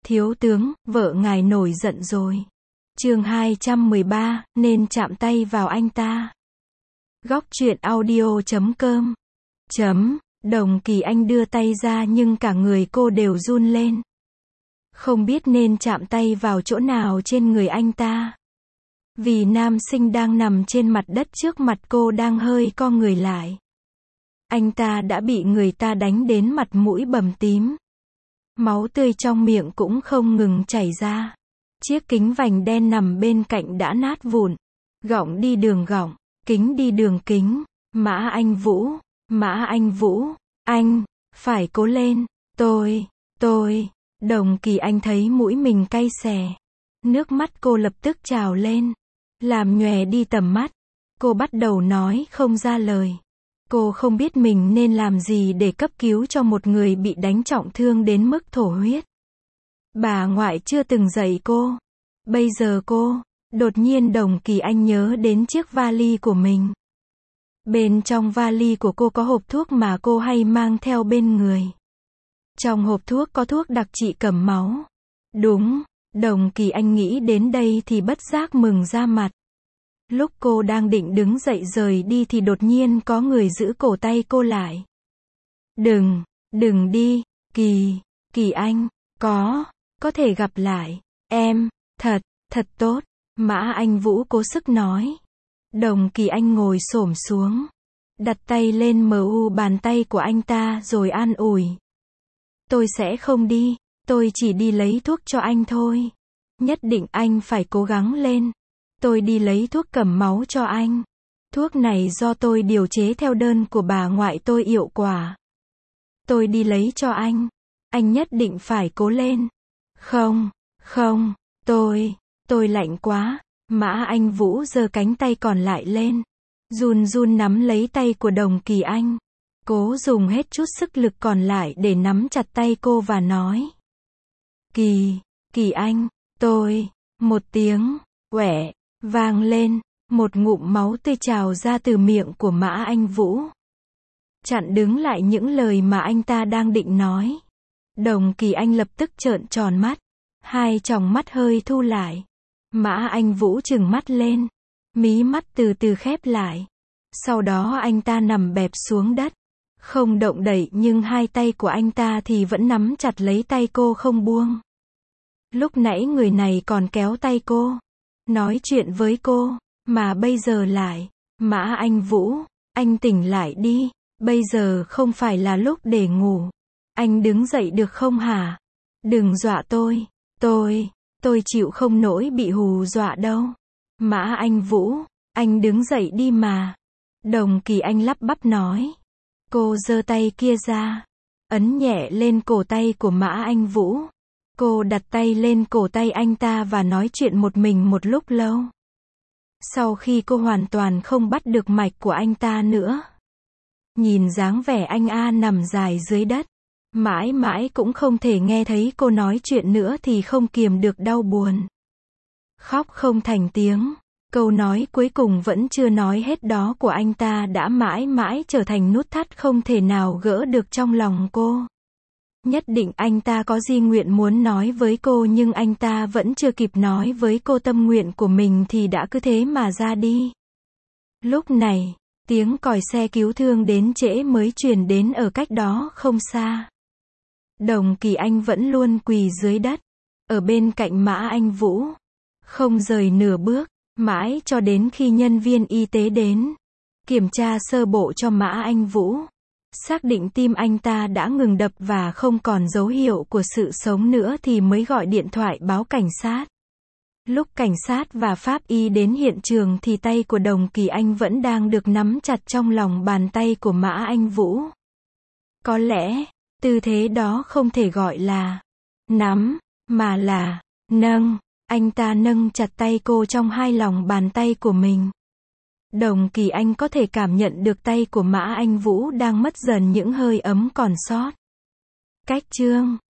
Thiếu tướng, vợ ngài nổi giận rồi. Chương 213, nên chạm tay vào anh ta. Góc truyện audio.com. Đồng Kỳ Anh đưa tay ra nhưng cả người cô đều run lên. Không biết nên chạm tay vào chỗ nào trên người anh ta. Vì nam sinh đang nằm trên mặt đất trước mặt cô đang hơi co người lại. Anh ta đã bị người ta đánh đến mặt mũi bầm tím. Máu tươi trong miệng cũng không ngừng chảy ra. Chiếc kính vành đen nằm bên cạnh đã nát vụn. Gọng đi đường gọng, kính đi đường kính. Mã Anh Vũ, anh, phải cố lên, tôi. Đồng Kỳ Anh thấy mũi mình cay xè. Nước mắt cô lập tức trào lên. Làm nhòe đi tầm mắt. Cô bắt đầu nói không ra lời. Cô không biết mình nên làm gì để cấp cứu cho một người bị đánh trọng thương đến mức thổ huyết. Bà ngoại chưa từng dạy cô. Bây giờ đột nhiên Đồng Kỳ Anh nhớ đến chiếc vali của mình. Bên trong vali của cô có hộp thuốc mà cô hay mang theo bên người. Trong hộp thuốc có thuốc đặc trị cầm máu. Đúng, Đồng Kỳ Anh nghĩ đến đây thì bất giác mừng ra mặt. Lúc cô đang định đứng dậy rời đi thì đột nhiên có người giữ cổ tay cô lại. Đừng đi, Kỳ Anh, có thể gặp lại, em, thật tốt, Mã Anh Vũ cố sức nói. Đồng Kỳ Anh ngồi xổm xuống, đặt tay lên bàn tay của anh ta rồi an ủi. Tôi sẽ không đi, tôi chỉ đi lấy thuốc cho anh thôi. Nhất định anh phải cố gắng lên. Tôi đi lấy thuốc cầm máu cho anh. Thuốc này do tôi điều chế theo đơn của bà ngoại tôi hiệu quả. Tôi đi lấy cho anh nhất định phải cố lên. Không, tôi lạnh quá. Mã Anh Vũ giơ cánh tay còn lại lên. Run nắm lấy tay của Đồng Kỳ Anh. Cố dùng hết chút sức lực còn lại để nắm chặt tay cô và nói. Kỳ Anh, tôi. Một tiếng quẻ vang lên, một ngụm máu tươi trào ra từ miệng của Mã Anh Vũ. Chặn đứng lại những lời mà anh ta đang định nói. Đồng Kỳ Anh lập tức trợn tròn mắt. Hai tròng mắt hơi thu lại. Mã Anh Vũ trừng mắt lên. Mí mắt từ từ khép lại. Sau đó anh ta nằm bẹp xuống đất. Không động đậy nhưng hai tay của anh ta thì vẫn nắm chặt lấy tay cô không buông. Lúc nãy người này còn kéo tay cô. Nói chuyện với cô. Mà bây giờ lại. Mã Anh Vũ, anh tỉnh lại đi. Bây giờ không phải là lúc để ngủ. Anh đứng dậy được không hả? Đừng dọa tôi. Tôi chịu không nổi bị hù dọa đâu. Mã Anh Vũ, anh đứng dậy đi mà. Đồng Kỳ Anh lắp bắp nói. Cô giơ tay kia ra. Ấn nhẹ lên cổ tay của Mã Anh Vũ. Cô đặt tay lên cổ tay anh ta và nói chuyện một mình một lúc lâu. Sau khi cô hoàn toàn không bắt được mạch của anh ta nữa. Nhìn dáng vẻ anh A nằm dài dưới đất. Mãi mãi cũng không thể nghe thấy cô nói chuyện nữa thì không kiềm được đau buồn. Khóc không thành tiếng. Câu nói cuối cùng vẫn chưa nói hết đó của anh ta đã mãi mãi trở thành nút thắt không thể nào gỡ được trong lòng cô. Nhất định anh ta có di nguyện muốn nói với cô nhưng anh ta vẫn chưa kịp nói với cô tâm nguyện của mình thì đã cứ thế mà ra đi. Lúc này, tiếng còi xe cứu thương đến trễ mới truyền đến ở cách đó không xa. Đồng Kỳ Anh vẫn luôn quỳ dưới đất, ở bên cạnh Mã Anh Vũ, không rời nửa bước, mãi cho đến khi nhân viên y tế đến, kiểm tra sơ bộ cho Mã Anh Vũ, xác định tim anh ta đã ngừng đập và không còn dấu hiệu của sự sống nữa thì mới gọi điện thoại báo cảnh sát. Lúc cảnh sát và pháp y đến hiện trường thì tay của Đồng Kỳ Anh vẫn đang được nắm chặt trong lòng bàn tay của Mã Anh Vũ. Có lẽ, tư thế đó không thể gọi là nắm, mà là nâng. Anh ta nâng chặt tay cô trong hai lòng bàn tay của mình. Đồng Kỳ Anh có thể cảm nhận được tay của Mã Anh Vũ đang mất dần những hơi ấm còn sót. Cách chương